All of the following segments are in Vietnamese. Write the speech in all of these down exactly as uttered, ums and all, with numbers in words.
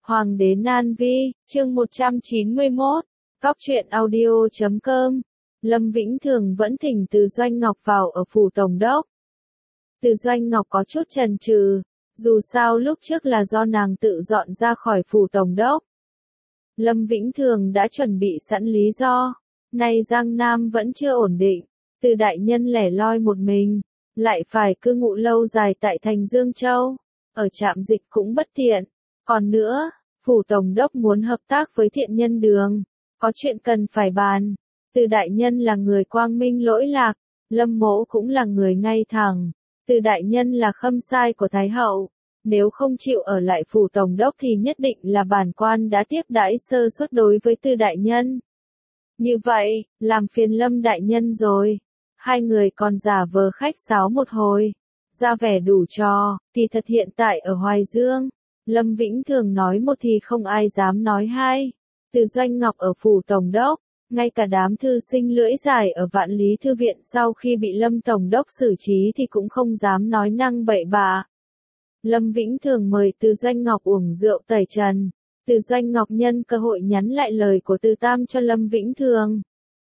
Hoàng đế Nan Vi, chương một trăm chín mươi mốt, Góc truyện audio chấm com. Lâm Vĩnh Thường vẫn thỉnh Từ Doanh Ngọc vào ở phủ tổng đốc. Từ Doanh Ngọc có chút chần chừ, dù sao lúc trước là do nàng tự dọn ra khỏi phủ tổng đốc. Lâm Vĩnh Thường đã chuẩn bị sẵn lý do, nay Giang Nam vẫn chưa ổn định, Từ đại nhân lẻ loi một mình, lại phải cư ngụ lâu dài tại thành Dương Châu, ở trạm dịch cũng bất tiện. Còn nữa, phủ tổng đốc muốn hợp tác với Thiện Nhân Đường, có chuyện cần phải bàn. Từ đại nhân là người quang minh lỗi lạc, Lâm Mỗ cũng là người ngay thẳng. Từ đại nhân là khâm sai của Thái hậu, nếu không chịu ở lại phủ tổng đốc thì nhất định là bản quan đã tiếp đãi sơ suất đối với Từ đại nhân. Như vậy, làm phiền Lâm đại nhân rồi. Hai người còn giả vờ khách sáo một hồi, ra vẻ đủ trò, thì thật hiện tại ở Hoài Dương. Lâm Vĩnh Thường nói một thì không ai dám nói hai. Từ Doanh Ngọc ở phủ tổng đốc, ngay cả đám thư sinh lưỡi dài ở Vạn Lý Thư Viện sau khi bị Lâm tổng đốc xử trí thì cũng không dám nói năng bậy bạ. Lâm Vĩnh Thường mời Từ Doanh Ngọc uống rượu tẩy trần. Từ Doanh Ngọc nhân cơ hội nhắn lại lời của Từ Tam cho Lâm Vĩnh Thường.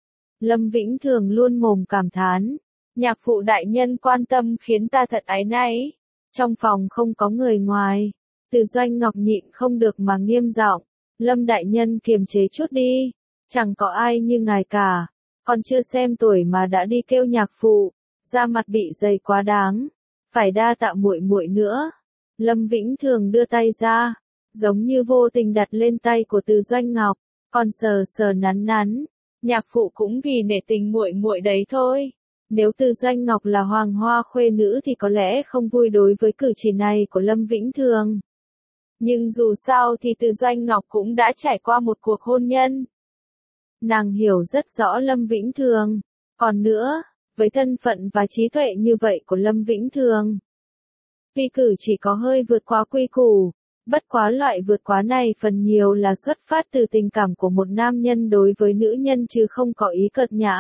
Lâm Vĩnh Thường luôn mồm cảm thán, nhạc phụ đại nhân quan tâm khiến ta thật áy náy. Trong phòng không có người ngoài, Từ Doanh Ngọc nhịn không được mà nghiêm giọng, Lâm đại nhân kiềm chế chút đi, chẳng có ai như ngài cả, còn chưa xem tuổi mà đã đi kêu nhạc phụ, da mặt bị dày quá đáng, phải đa tạ muội muội nữa. Lâm Vĩnh Thường đưa tay ra, giống như vô tình đặt lên tay của Từ Doanh Ngọc, còn sờ sờ nắn nắn, nhạc phụ cũng vì nể tình muội muội đấy thôi. Nếu Từ Doanh Ngọc là hoàng hoa khuê nữ thì có lẽ không vui đối với cử chỉ này của Lâm Vĩnh Thường. Nhưng dù sao thì Từ Doanh Ngọc cũng đã trải qua một cuộc hôn nhân. Nàng hiểu rất rõ Lâm Vĩnh Thường. Còn nữa, với thân phận và trí tuệ như vậy của Lâm Vĩnh Thường, tuy cử chỉ có hơi vượt quá quy củ, bất quá loại vượt quá này phần nhiều là xuất phát từ tình cảm của một nam nhân đối với nữ nhân chứ không có ý cợt nhã.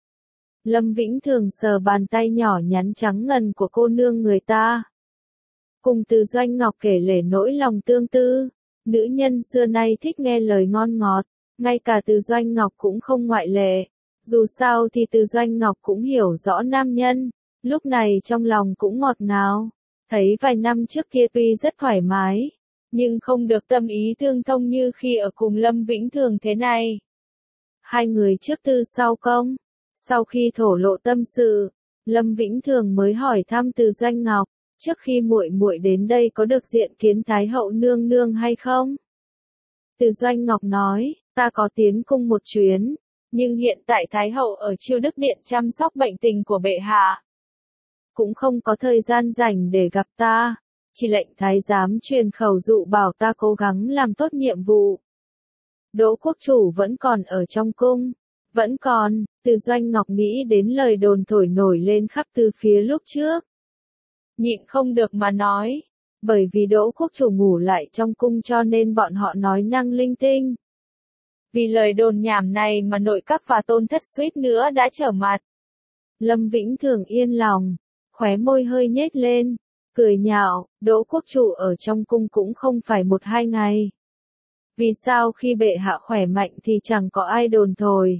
Lâm Vĩnh Thường sờ bàn tay nhỏ nhắn trắng ngần của cô nương người ta, cùng Từ Doanh Ngọc kể lể nỗi lòng tương tư. Nữ nhân xưa nay thích nghe lời ngon ngọt, ngay cả Từ Doanh Ngọc cũng không ngoại lệ. Dù sao thì Từ Doanh Ngọc cũng hiểu rõ nam nhân, lúc này trong lòng cũng ngọt ngào. Thấy vài năm trước kia tuy rất thoải mái, nhưng không được tâm ý tương thông như khi ở cùng Lâm Vĩnh Thường thế này. Hai người trước tư sau công, sau khi thổ lộ tâm sự, Lâm Vĩnh Thường mới hỏi thăm Từ Doanh Ngọc, trước khi muội muội đến đây có được diện kiến Thái hậu nương nương hay không? Từ Doanh Ngọc nói, ta có tiến cung một chuyến, nhưng hiện tại Thái hậu ở Chiêu Đức Điện chăm sóc bệnh tình của bệ hạ, cũng không có thời gian rảnh để gặp ta, chỉ lệnh thái giám truyền khẩu dụ bảo ta cố gắng làm tốt nhiệm vụ. Đỗ quốc chủ vẫn còn ở trong cung, vẫn còn. Từ Doanh Ngọc nghĩ đến lời đồn thổi nổi lên khắp tứ phía lúc trước, nhịn không được mà nói, bởi vì Đỗ quốc chủ ngủ lại trong cung cho nên bọn họ nói năng linh tinh. Vì lời đồn nhảm này mà nội các và tôn thất suýt nữa đã trở mặt. Lâm Vĩnh Thường yên lòng, khóe môi hơi nhếch lên, cười nhạo, Đỗ quốc chủ ở trong cung cũng không phải một hai ngày. Vì sao khi bệ hạ khỏe mạnh thì chẳng có ai đồn thổi?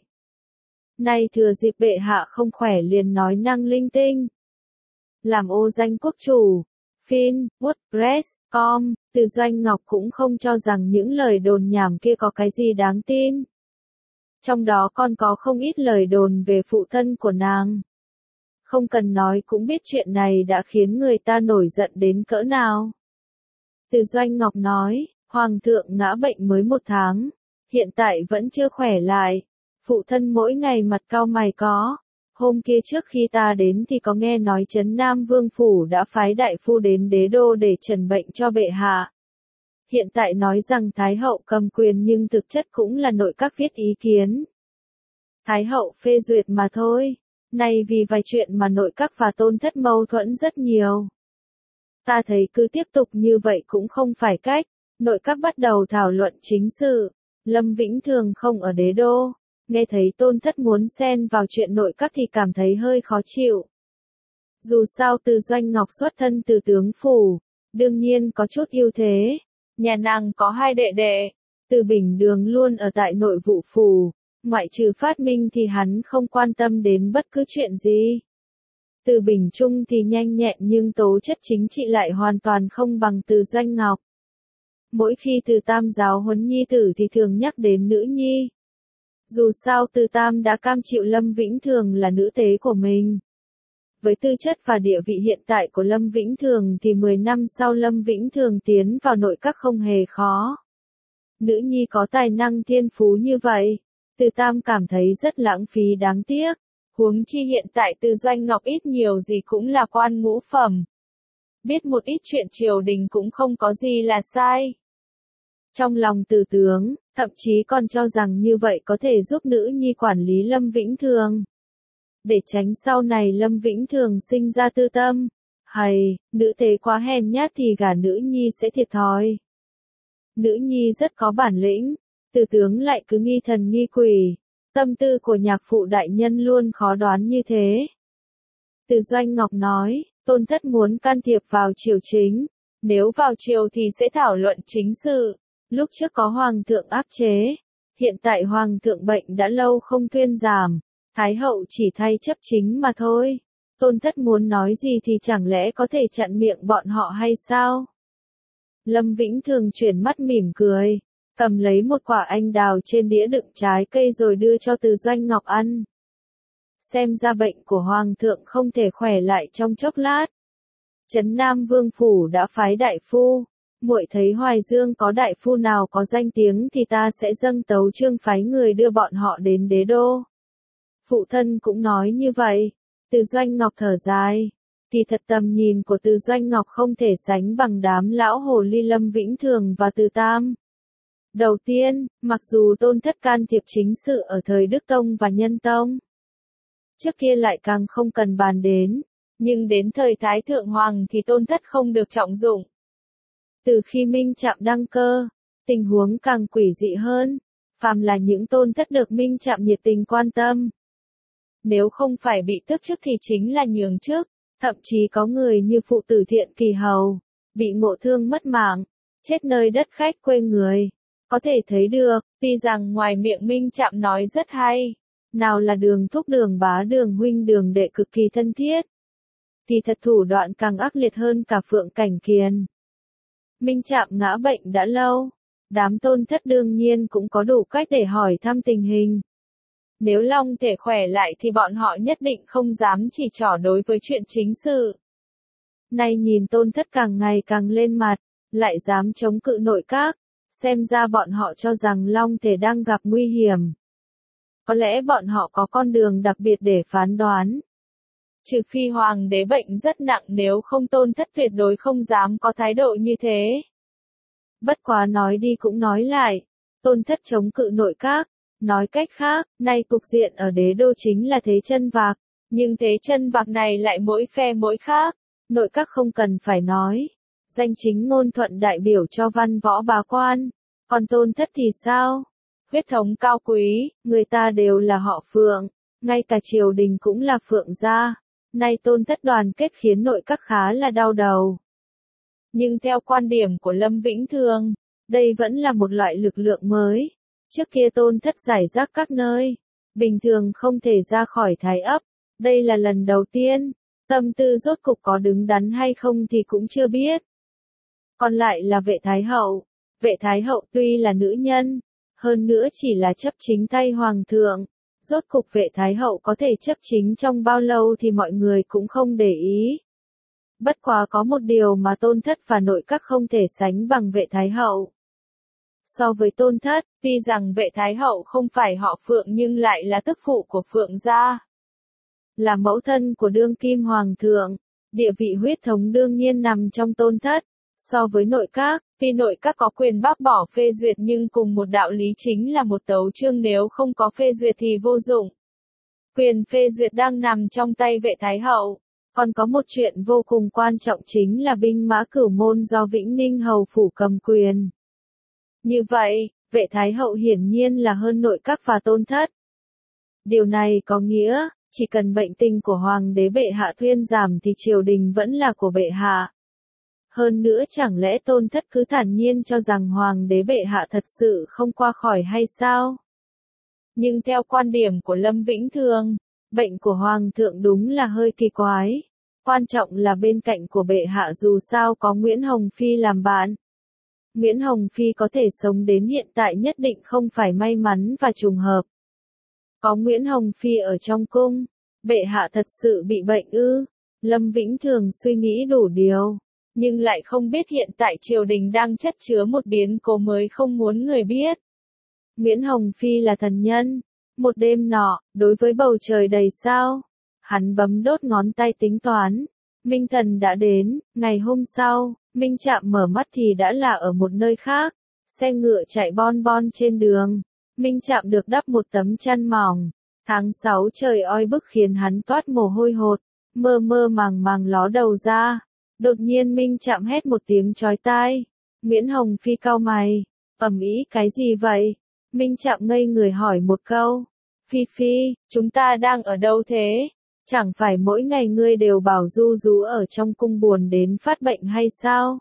Nay thừa dịp bệ hạ không khỏe liền nói năng linh tinh. Làm ô danh quốc chủ, Fin, WordPress, com, Từ Doanh Ngọc cũng không cho rằng những lời đồn nhảm kia có cái gì đáng tin. Trong đó còn có không ít lời đồn về phụ thân của nàng. Không cần nói cũng biết chuyện này đã khiến người ta nổi giận đến cỡ nào. Từ Doanh Ngọc nói, Hoàng thượng ngã bệnh mới một tháng, hiện tại vẫn chưa khỏe lại. Phụ thân mỗi ngày mặt cau mày có. Hôm kia trước khi ta đến thì có nghe nói Trấn Nam Vương Phủ đã phái đại phu đến đế đô để trần bệnh cho bệ hạ. Hiện tại nói rằng Thái hậu cầm quyền nhưng thực chất cũng là nội các viết ý kiến. Thái hậu phê duyệt mà thôi. Này vì vài chuyện mà nội các và tôn thất mâu thuẫn rất nhiều. Ta thấy cứ tiếp tục như vậy cũng không phải cách. Nội các bắt đầu thảo luận chính sự. Lâm Vĩnh Thường không ở đế đô. Nghe thấy tôn thất muốn xen vào chuyện nội các thì cảm thấy hơi khó chịu. Dù sao Từ Doanh Ngọc xuất thân từ tướng phủ, đương nhiên có chút ưu thế. Nhà nàng có hai đệ đệ. Từ Bình Đường luôn ở tại nội vụ phủ, ngoại trừ phát minh thì hắn không quan tâm đến bất cứ chuyện gì. Từ Bình Trung thì nhanh nhẹn nhưng tố chất chính trị lại hoàn toàn không bằng Từ Doanh Ngọc. Mỗi khi Từ Tam giáo huấn nhi tử thì thường nhắc đến nữ nhi. Dù sao Từ Tam đã cam chịu Lâm Vĩnh Thường là nữ tế của mình. Với tư chất và địa vị hiện tại của Lâm Vĩnh Thường thì mười năm sau Lâm Vĩnh Thường tiến vào nội các không hề khó. Nữ nhi có tài năng thiên phú như vậy, Từ Tam cảm thấy rất lãng phí đáng tiếc. Huống chi hiện tại Từ Doanh Ngọc ít nhiều gì cũng là quan ngũ phẩm. Biết một ít chuyện triều đình cũng không có gì là sai. Trong lòng Từ tướng, thậm chí còn cho rằng như vậy có thể giúp nữ nhi quản lý Lâm Vĩnh Thường. Để tránh sau này Lâm Vĩnh Thường sinh ra tư tâm, hay, nữ tế quá hèn nhát thì gả nữ nhi sẽ thiệt thòi. Nữ nhi rất có bản lĩnh, Từ tướng lại cứ nghi thần nghi quỷ. Tâm tư của nhạc phụ đại nhân luôn khó đoán như thế. Từ Doanh Ngọc nói, tôn thất muốn can thiệp vào triều chính. Nếu vào triều thì sẽ thảo luận chính sự. Lúc trước có hoàng thượng áp chế. Hiện tại hoàng thượng bệnh đã lâu không thuyên giảm. Thái hậu chỉ thay chấp chính mà thôi. Tôn thất muốn nói gì thì chẳng lẽ có thể chặn miệng bọn họ hay sao? Lâm Vĩnh Thường chuyển mắt mỉm cười. Cầm lấy một quả anh đào trên đĩa đựng trái cây rồi đưa cho Từ Doanh Ngọc ăn. Xem ra bệnh của hoàng thượng không thể khỏe lại trong chốc lát. Trấn Nam Vương phủ đã phái đại phu, muội thấy Hoài Dương có đại phu nào có danh tiếng thì ta sẽ dâng tấu chương phái người đưa bọn họ đến đế đô. Phụ thân cũng nói như vậy. Từ Doanh Ngọc thở dài. Kỳ thật tầm nhìn của Từ Doanh Ngọc không thể sánh bằng đám lão hồ ly Lâm Vĩnh Thường và Từ Tam. Đầu tiên, mặc dù tôn thất can thiệp chính sự ở thời Đức Tông và Nhân Tông, trước kia lại càng không cần bàn đến, nhưng đến thời Thái Thượng Hoàng thì tôn thất không được trọng dụng. Từ khi Minh Trạm đăng cơ, tình huống càng quỷ dị hơn, phàm là những tôn thất được Minh Trạm nhiệt tình quan tâm. Nếu không phải bị tước chức thì chính là nhường chức, thậm chí có người như phụ tử Thiện Kỳ Hầu, bị ngộ thương mất mạng, chết nơi đất khách quê người. Có thể thấy được, tuy rằng ngoài miệng Minh Trạm nói rất hay, nào là Đường thúc Đường bá Đường huynh Đường đệ cực kỳ thân thiết, thì thật thủ đoạn càng ác liệt hơn cả Phượng Cảnh Kiền. Minh Trạm ngã bệnh đã lâu, đám tôn thất đương nhiên cũng có đủ cách để hỏi thăm tình hình. Nếu long thể khỏe lại thì bọn họ nhất định không dám chỉ trỏ đối với chuyện chính sự. Nay nhìn tôn thất càng ngày càng lên mặt, lại dám chống cự nội các. Xem ra bọn họ cho rằng long thể đang gặp nguy hiểm. Có lẽ bọn họ có con đường đặc biệt để phán đoán. Trừ phi hoàng đế bệnh rất nặng, nếu không tôn thất tuyệt đối không dám có thái độ như thế. Bất quá nói đi cũng nói lại, tôn thất chống cự nội các. Nói cách khác, nay cục diện ở đế đô chính là thế chân vạc. Nhưng thế chân vạc này lại mỗi phe mỗi khác. Nội các không cần phải nói. Danh chính ngôn thuận đại biểu cho văn võ bá quan. Còn tôn thất thì sao? Huyết thống cao quý, người ta đều là họ Phượng, ngay cả triều đình cũng là Phượng gia. Nay tôn thất đoàn kết khiến nội các khá là đau đầu. Nhưng theo quan điểm của Lâm Vĩnh Thường, đây vẫn là một loại lực lượng mới. Trước kia tôn thất giải rác các nơi, bình thường không thể ra khỏi thái ấp. Đây là lần đầu tiên, tâm tư rốt cục có đứng đắn hay không thì cũng chưa biết. Còn lại là Vệ Thái Hậu. Vệ Thái Hậu tuy là nữ nhân, hơn nữa chỉ là chấp chính tay hoàng thượng. Rốt cục Vệ Thái Hậu có thể chấp chính trong bao lâu thì mọi người cũng không để ý. Bất quá có một điều mà tôn thất và nội các không thể sánh bằng Vệ Thái Hậu. So với tôn thất, tuy rằng Vệ Thái Hậu không phải họ Phượng nhưng lại là tức phụ của Phượng gia. Là mẫu thân của đương kim hoàng thượng, địa vị huyết thống đương nhiên nằm trong tôn thất. So với nội các, tuy nội các có quyền bác bỏ phê duyệt nhưng cùng một đạo lý chính là một tấu chương nếu không có phê duyệt thì vô dụng. Quyền phê duyệt đang nằm trong tay Vệ Thái Hậu. Còn có một chuyện vô cùng quan trọng chính là binh mã cửu môn do Vĩnh Ninh Hầu phủ cầm quyền. Như vậy, Vệ Thái Hậu hiển nhiên là hơn nội các và tôn thất. Điều này có nghĩa, chỉ cần bệnh tình của hoàng đế bệ hạ thuyên giảm thì triều đình vẫn là của bệ hạ. Hơn nữa chẳng lẽ tôn thất cứ thản nhiên cho rằng hoàng đế bệ hạ thật sự không qua khỏi hay sao? Nhưng theo quan điểm của Lâm Vĩnh Thường, bệnh của hoàng thượng đúng là hơi kỳ quái. Quan trọng là bên cạnh của bệ hạ dù sao có Nguyễn Hồng Phi làm bạn. Nguyễn Hồng Phi có thể sống đến hiện tại nhất định không phải may mắn và trùng hợp. Có Nguyễn Hồng Phi ở trong cung, bệ hạ thật sự bị bệnh ư? Lâm Vĩnh Thường suy nghĩ đủ điều, nhưng lại không biết hiện tại triều đình đang chất chứa một biến cố mới không muốn người biết. Nguyễn Hồng Phi là thần nhân. Một đêm nọ, đối với bầu trời đầy sao, hắn bấm đốt ngón tay tính toán. Minh thần đã đến, ngày hôm sau, Minh Trạm mở mắt thì đã là ở một nơi khác. Xe ngựa chạy bon bon trên đường. Minh Trạm được đắp một tấm chăn mỏng. Tháng sáu trời oi bức khiến hắn toát mồ hôi hột, mơ mơ màng màng ló đầu ra. Đột nhiên Minh Trạm hét một tiếng chói tai. Nguyễn Hồng Phi cau mày, ầm ĩ cái gì vậy? Minh Trạm ngây người hỏi một câu. Phi Phi, chúng ta đang ở đâu thế? Chẳng phải mỗi ngày ngươi đều bảo Du Du ở trong cung buồn đến phát bệnh hay sao?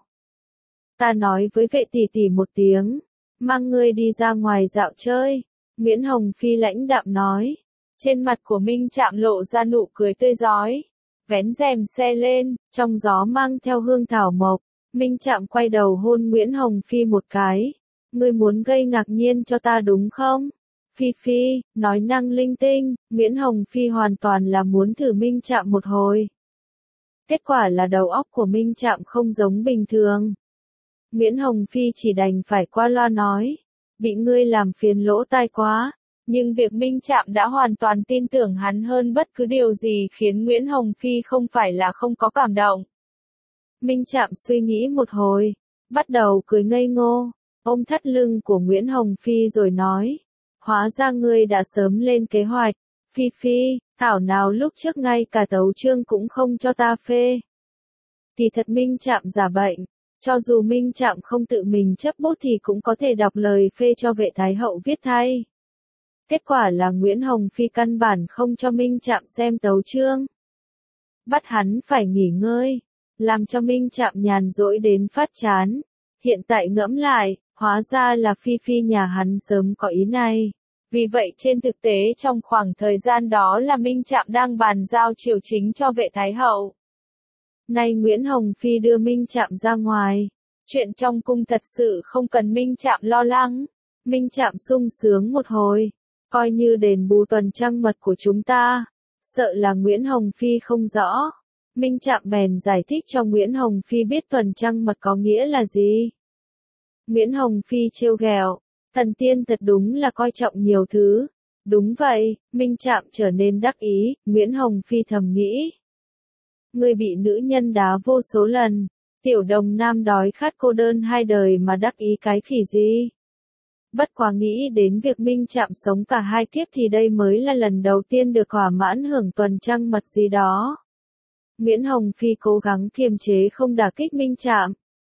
Ta nói với vệ tỷ tỷ một tiếng, mang ngươi đi ra ngoài dạo chơi. Nguyễn Hồng Phi lãnh đạm nói. Trên mặt của Minh Trạm lộ ra nụ cười tươi rói. Vén rèm xe lên, trong gió mang theo hương thảo mộc. Minh Trạm quay đầu hôn Nguyễn Hồng Phi một cái. Ngươi muốn gây ngạc nhiên cho ta đúng không? Phi Phi, nói năng linh tinh, Nguyễn Hồng Phi hoàn toàn là muốn thử Minh Trạm một hồi. Kết quả là đầu óc của Minh Trạm không giống bình thường. Nguyễn Hồng Phi chỉ đành phải qua loa nói, bị ngươi làm phiền lỗ tai quá. Nhưng việc Minh Trạm đã hoàn toàn tin tưởng hắn hơn bất cứ điều gì khiến Nguyễn Hồng Phi không phải là không có cảm động. Minh Trạm suy nghĩ một hồi, bắt đầu cười ngây ngô, ôm thắt lưng của Nguyễn Hồng Phi rồi nói, hóa ra ngươi đã sớm lên kế hoạch. Phi Phi, thảo nào lúc trước ngay cả tấu chương cũng không cho ta phê. Thì thật Minh Trạm giả bệnh, cho dù Minh Trạm không tự mình chấp bút thì cũng có thể đọc lời phê cho vệ thái hậu viết thay. Kết quả là Nguyễn Hồng Phi căn bản không cho Minh Trạm xem tấu chương. Bắt hắn phải nghỉ ngơi, làm cho Minh Trạm nhàn rỗi đến phát chán. Hiện tại ngẫm lại, hóa ra là Phi Phi nhà hắn sớm có ý này. Vì vậy trên thực tế trong khoảng thời gian đó là Minh Trạm đang bàn giao triều chính cho vệ thái hậu. Nay Nguyễn Hồng Phi đưa Minh Trạm ra ngoài. Chuyện trong cung thật sự không cần Minh Trạm lo lắng. Minh Trạm sung sướng một hồi. Coi như đền bù tuần trăng mật của chúng ta. Sợ là Nguyễn Hồng Phi không rõ. Minh Trạm bèn giải thích cho Nguyễn Hồng Phi biết tuần trăng mật có nghĩa là gì. Nguyễn Hồng Phi trêu ghẹo, thần tiên thật đúng là coi trọng nhiều thứ. Đúng vậy, Minh Trạm trở nên đắc ý, Nguyễn Hồng Phi thầm nghĩ. Người bị nữ nhân đá vô số lần, tiểu đồng nam đói khát cô đơn hai đời mà đắc ý cái khỉ gì. Bất quá nghĩ đến việc Minh Trạm sống cả hai kiếp thì đây mới là lần đầu tiên được thỏa mãn hưởng tuần trăng mật gì đó. Nguyễn Hồng Phi cố gắng kiềm chế không đả kích Minh Trạm.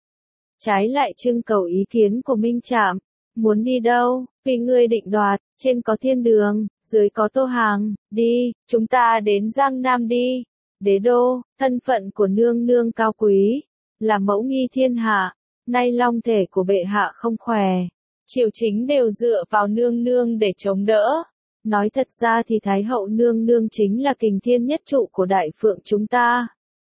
Trái lại trưng cầu ý kiến của Minh Trạm. Muốn đi đâu, vì ngươi định đoạt, trên có thiên đường, dưới có tô hàng, đi, chúng ta đến Giang Nam đi. Đế đô, thân phận của nương nương cao quý, là mẫu nghi thiên hạ, nay long thể của bệ hạ không khỏe. Triều chính đều dựa vào nương nương để chống đỡ. Nói thật ra thì Thái hậu nương nương chính là kình thiên nhất trụ của đại phượng chúng ta.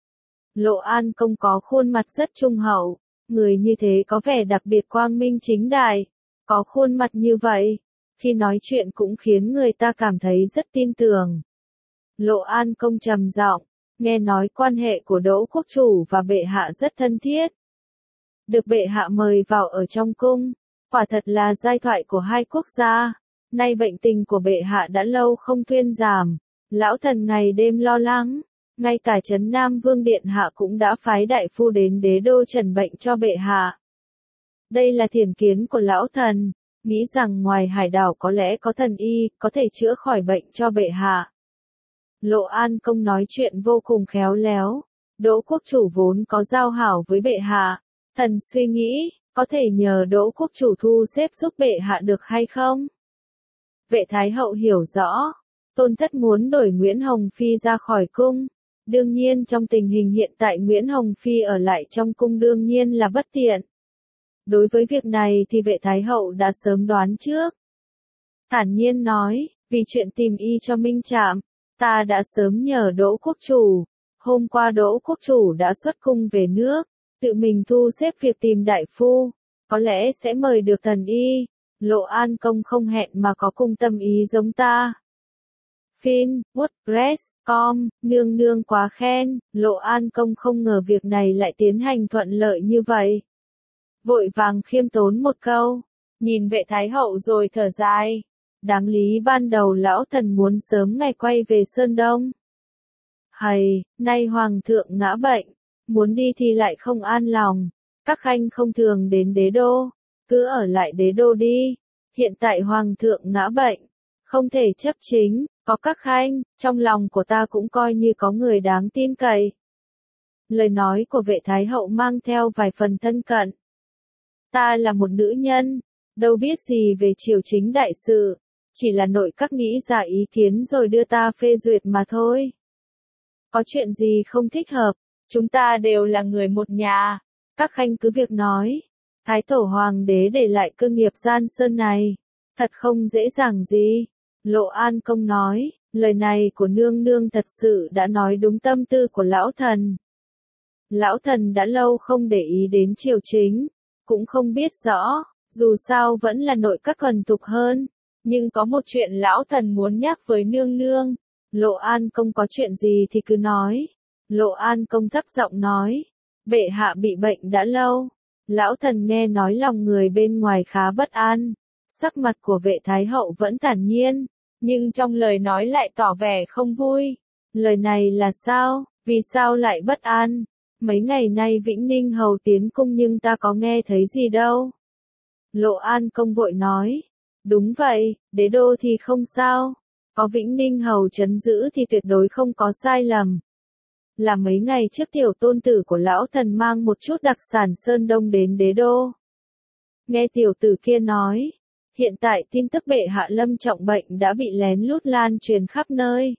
Lộ An công có khuôn mặt rất trung hậu, người như thế có vẻ đặc biệt quang minh chính đại, có khuôn mặt như vậy, khi nói chuyện cũng khiến người ta cảm thấy rất tin tưởng. Lộ An công trầm giọng, nghe nói quan hệ của Đỗ quốc chủ và bệ hạ rất thân thiết. Được bệ hạ mời vào ở trong cung, quả thật là giai thoại của hai quốc gia. Nay bệnh tình của bệ hạ đã lâu không thuyên giảm, lão thần ngày đêm lo lắng, ngay cả Trấn Nam Vương Điện Hạ cũng đã phái đại phu đến đế đô trần bệnh cho bệ hạ. Đây là thiền kiến của lão thần, nghĩ rằng ngoài hải đảo có lẽ có thần y, có thể chữa khỏi bệnh cho bệ hạ. Lộ An công nói chuyện vô cùng khéo léo, Đỗ quốc chủ vốn có giao hảo với bệ hạ, thần suy nghĩ, có thể nhờ Đỗ quốc chủ thu xếp giúp bệ hạ được hay không? Vệ thái hậu hiểu rõ, tôn thất muốn đổi Nguyễn Hồng Phi ra khỏi cung, Đương nhiên trong tình hình hiện tại Nguyễn Hồng Phi ở lại trong cung đương nhiên là bất tiện. Đối với việc này thì vệ Thái Hậu đã sớm đoán trước. Thản nhiên nói, vì chuyện tìm y cho Minh Trạm, ta đã sớm nhờ Đỗ Quốc Chủ. Hôm qua Đỗ Quốc Chủ đã xuất cung về nước, tự mình thu xếp việc tìm đại phu, có lẽ sẽ mời được thần y. Lộ An Công không hẹn mà có cùng tâm ý giống ta. Fin, WordPress, com, nương nương quá khen, Lộ An Công không ngờ việc này lại tiến hành thuận lợi như vậy. Vội vàng khiêm tốn một câu, nhìn vệ Thái Hậu rồi thở dài. Đáng lý ban đầu lão thần muốn sớm ngày quay về Sơn Đông. Hầy, nay Hoàng thượng ngã bệnh, muốn đi thì lại không an lòng. Các khanh không thường đến đế đô, cứ ở lại đế đô đi. Hiện tại Hoàng thượng ngã bệnh, không thể chấp chính, có các khanh, trong lòng của ta cũng coi như có người đáng tin cậy. Lời nói của vệ Thái Hậu mang theo vài phần thân cận. Ta là một nữ nhân, đâu biết gì về triều chính đại sự, chỉ là nội các nghĩ ra ý kiến rồi đưa ta phê duyệt mà thôi. Có chuyện gì không thích hợp, chúng ta đều là người một nhà, các khanh cứ việc nói. Thái tổ hoàng đế để lại cơ nghiệp Giang Sơn này, thật không dễ dàng gì. Lộ An Công nói, lời này của nương nương thật sự đã nói đúng tâm tư của lão thần. Lão thần đã lâu không để ý đến triều chính, cũng không biết rõ, dù sao vẫn là nội các thuần tục hơn. Nhưng có một chuyện lão thần muốn nhắc với nương nương. Lộ An Công có chuyện gì thì cứ nói. Lộ An Công thấp giọng nói, bệ hạ bị bệnh đã lâu. Lão thần nghe nói lòng người bên ngoài khá bất an. Sắc mặt của vệ Thái Hậu vẫn thản nhiên, nhưng trong lời nói lại tỏ vẻ không vui. Lời này là sao, vì sao lại bất an? Mấy ngày nay Vĩnh Ninh Hầu tiến cung nhưng ta có nghe thấy gì đâu. Lộ An Công vội nói, đúng vậy, đế đô thì không sao. Có Vĩnh Ninh Hầu trấn giữ thì tuyệt đối không có sai lầm. Là mấy ngày trước tiểu tôn tử của lão thần mang một chút đặc sản Sơn Đông đến đế đô. Nghe tiểu tử kia nói, hiện tại tin tức bệ hạ lâm trọng bệnh đã bị lén lút lan truyền khắp nơi.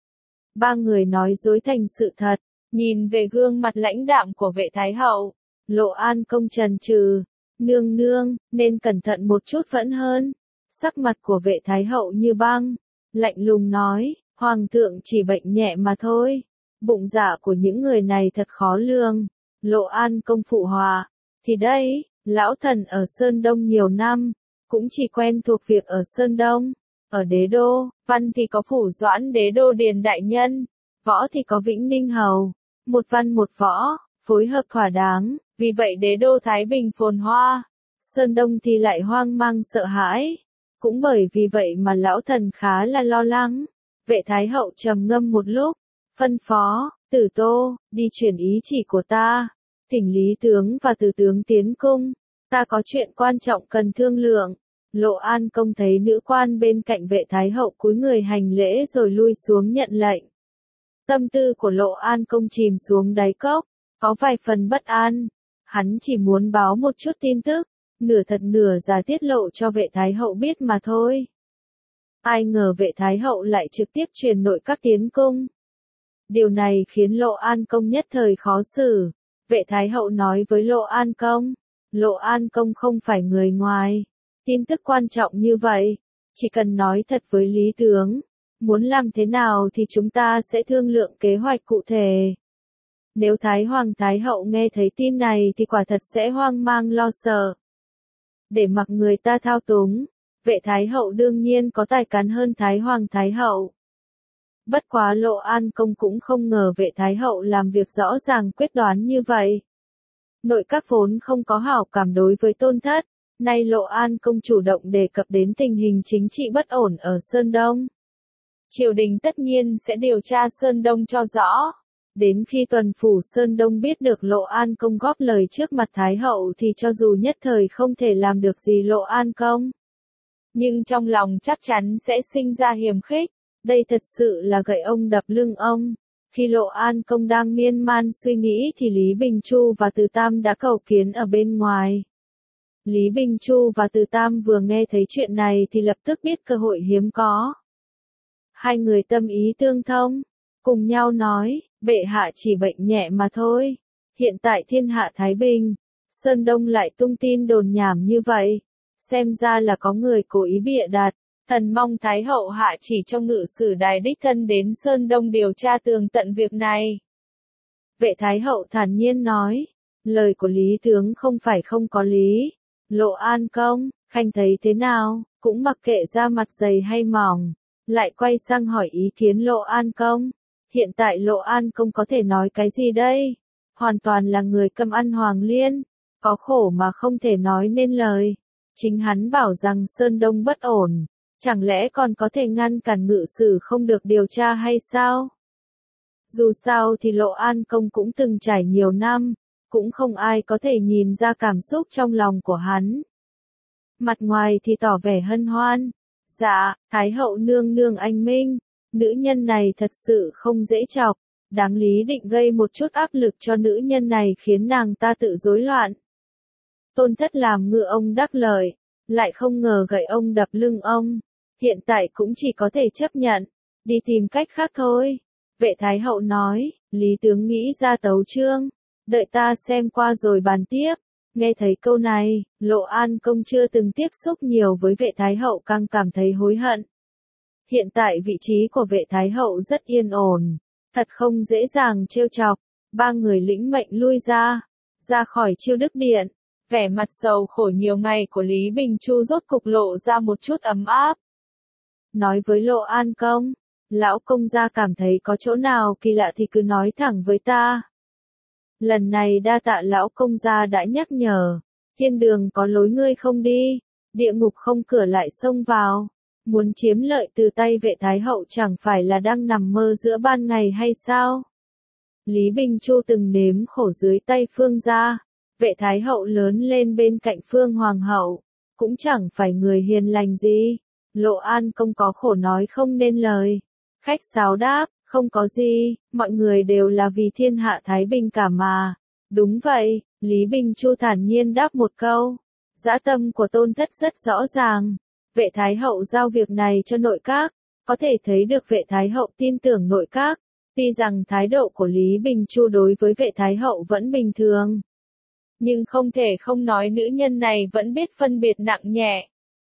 Ba người nói dối thành sự thật, nhìn về gương mặt lãnh đạm của vệ Thái Hậu, Lộ An Công trần trừ, nương nương, nên cẩn thận một chút vẫn hơn. Sắc mặt của vệ Thái Hậu như băng, lạnh lùng nói, Hoàng thượng chỉ bệnh nhẹ mà thôi. Bụng dạ của những người này thật khó lường. Lộ An Công phụ hòa, thì đây, lão thần ở Sơn Đông nhiều năm, cũng chỉ quen thuộc việc ở Sơn Đông. Ở đế đô, văn thì có phủ doãn đế đô Điền đại nhân, võ thì có Vĩnh Ninh Hầu, một văn một võ, phối hợp thỏa đáng, vì vậy đế đô Thái Bình phồn hoa. Sơn Đông thì lại hoang mang sợ hãi. Cũng bởi vì vậy mà lão thần khá là lo lắng. Vệ Thái Hậu trầm ngâm một lúc, phân phó, Tử Tô, đi truyền ý chỉ của ta, thỉnh Lý tướng và Tử tướng tiến cung, ta có chuyện quan trọng cần thương lượng. Lộ An Công thấy nữ quan bên cạnh vệ Thái Hậu cúi người hành lễ rồi lui xuống nhận lệnh. Tâm tư của Lộ An Công chìm xuống đáy cốc, có vài phần bất an. Hắn chỉ muốn báo một chút tin tức, nửa thật nửa giả tiết lộ cho vệ Thái Hậu biết mà thôi. Ai ngờ vệ Thái Hậu lại trực tiếp truyền nội các tiến cung. Điều này khiến Lộ An Công nhất thời khó xử. Vệ Thái Hậu nói với Lộ An Công, Lộ An Công không phải người ngoài. Tin tức quan trọng như vậy, chỉ cần nói thật với Lý tướng. Muốn làm thế nào thì chúng ta sẽ thương lượng kế hoạch cụ thể. Nếu Thái Hoàng Thái Hậu nghe thấy tin này thì quả thật sẽ hoang mang lo sợ. Để mặc người ta thao túng, vệ Thái Hậu đương nhiên có tài cán hơn Thái Hoàng Thái Hậu. Bất quá Lộ An Công cũng không ngờ vệ Thái Hậu làm việc rõ ràng quyết đoán như vậy. Nội các vốn không có hảo cảm đối với Tôn Thất, nay Lộ An Công chủ động đề cập đến tình hình chính trị bất ổn ở Sơn Đông. Triều đình tất nhiên sẽ điều tra Sơn Đông cho rõ. Đến khi tuần phủ Sơn Đông biết được Lộ An Công góp lời trước mặt Thái Hậu thì cho dù nhất thời không thể làm được gì Lộ An Công, nhưng trong lòng chắc chắn sẽ sinh ra hiềm khích. Đây thật sự là gậy ông đập lưng ông. Khi Lộ An Công đang miên man suy nghĩ thì Lý Bình Chu và Từ Tam đã cầu kiến ở bên ngoài. Lý Bình Chu và Từ Tam vừa nghe thấy chuyện này thì lập tức biết cơ hội hiếm có. Hai người tâm ý tương thông, cùng nhau nói, Bệ hạ chỉ bệnh nhẹ mà thôi. Hiện tại thiên hạ thái bình. Sơn Đông lại tung tin đồn nhảm như vậy. Xem ra là có người cố ý bịa đặt. Thần mong Thái hậu hạ chỉ cho ngự sử đài đích thân đến Sơn Đông điều tra tường tận việc này. Vệ Thái hậu thản nhiên nói. Lời của Lý tướng không phải không có lý. Lộ An công, khanh thấy thế nào, cũng mặc kệ da mặt dày hay mỏng. Lại quay sang hỏi ý kiến Lộ An công. Hiện tại Lộ An công có thể nói cái gì đây? Hoàn toàn là người câm ăn hoàng liên. Có khổ mà không thể nói nên lời. Chính hắn bảo rằng Sơn Đông bất ổn. Chẳng lẽ còn có thể ngăn cản ngự sử không được điều tra hay sao? Dù sao thì Lộ An công cũng từng trải nhiều năm. Cũng không ai có thể nhìn ra cảm xúc trong lòng của hắn. Mặt ngoài thì tỏ vẻ hân hoan. Dạ, Thái hậu nương nương anh minh. Nữ nhân này thật sự không dễ chọc. Đáng lý định gây một chút áp lực cho nữ nhân này khiến nàng ta tự rối loạn. Tôn thất làm ngựa ông đắc lợi. Lại không ngờ gậy ông đập lưng ông. Hiện tại cũng chỉ có thể chấp nhận. Đi tìm cách khác thôi. Vệ Thái hậu nói, Lý tướng nghĩ ra tấu chương. Đợi ta xem qua rồi bàn tiếp. Nghe thấy câu này, Lộ An công chưa từng tiếp xúc nhiều với vệ Thái hậu càng cảm thấy hối hận. Hiện tại vị trí của vệ Thái hậu rất yên ổn. Thật không dễ dàng trêu chọc. Ba người lĩnh mệnh lui ra. Ra khỏi Chiêu Đức Điện. Vẻ mặt sầu khổ nhiều ngày của Lý Bình Chu rốt cục lộ ra một chút ấm áp. Nói với Lộ An công. Lão công gia cảm thấy có chỗ nào kỳ lạ thì cứ nói thẳng với ta. Lần này đa tạ lão công gia đã nhắc nhở. Thiên đường có lối ngươi không đi. Địa ngục không cửa lại xông vào. Muốn chiếm lợi từ tay vệ Thái hậu chẳng phải là đang nằm mơ giữa ban ngày hay sao? Lý Bình Chu từng nếm khổ dưới tay Phương gia. Vệ Thái hậu lớn lên bên cạnh Phương Hoàng hậu. Cũng chẳng phải người hiền lành gì. Lộ An công có khổ nói không nên lời. Khách sáo đáp, không có gì, mọi người đều là vì thiên hạ thái bình cả mà. Đúng vậy, Lý Bình Chu thản nhiên đáp một câu. Dã tâm của Tôn thất rất rõ ràng. Vệ Thái hậu giao việc này cho nội các, có thể thấy được vệ Thái hậu tin tưởng nội các. Tuy rằng thái độ của Lý Bình Chu đối với vệ Thái hậu vẫn bình thường. Nhưng không thể không nói nữ nhân này vẫn biết phân biệt nặng nhẹ.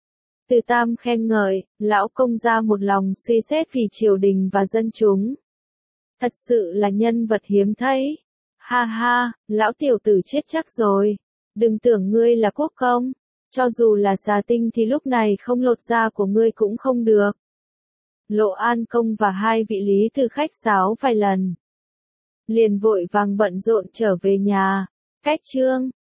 Từ Tam khen ngợi, lão công gia một lòng suy xét vì triều đình và dân chúng. Thật sự là nhân vật hiếm thấy. Ha ha, lão tiểu tử chết chắc rồi. Đừng tưởng ngươi là quốc công. Cho dù là xà tinh thì lúc này không lột da của ngươi cũng không được. Lộ An công và hai vị lý thư khách sáo vài lần. Liền vội vàng bận rộn trở về nhà. Cách chương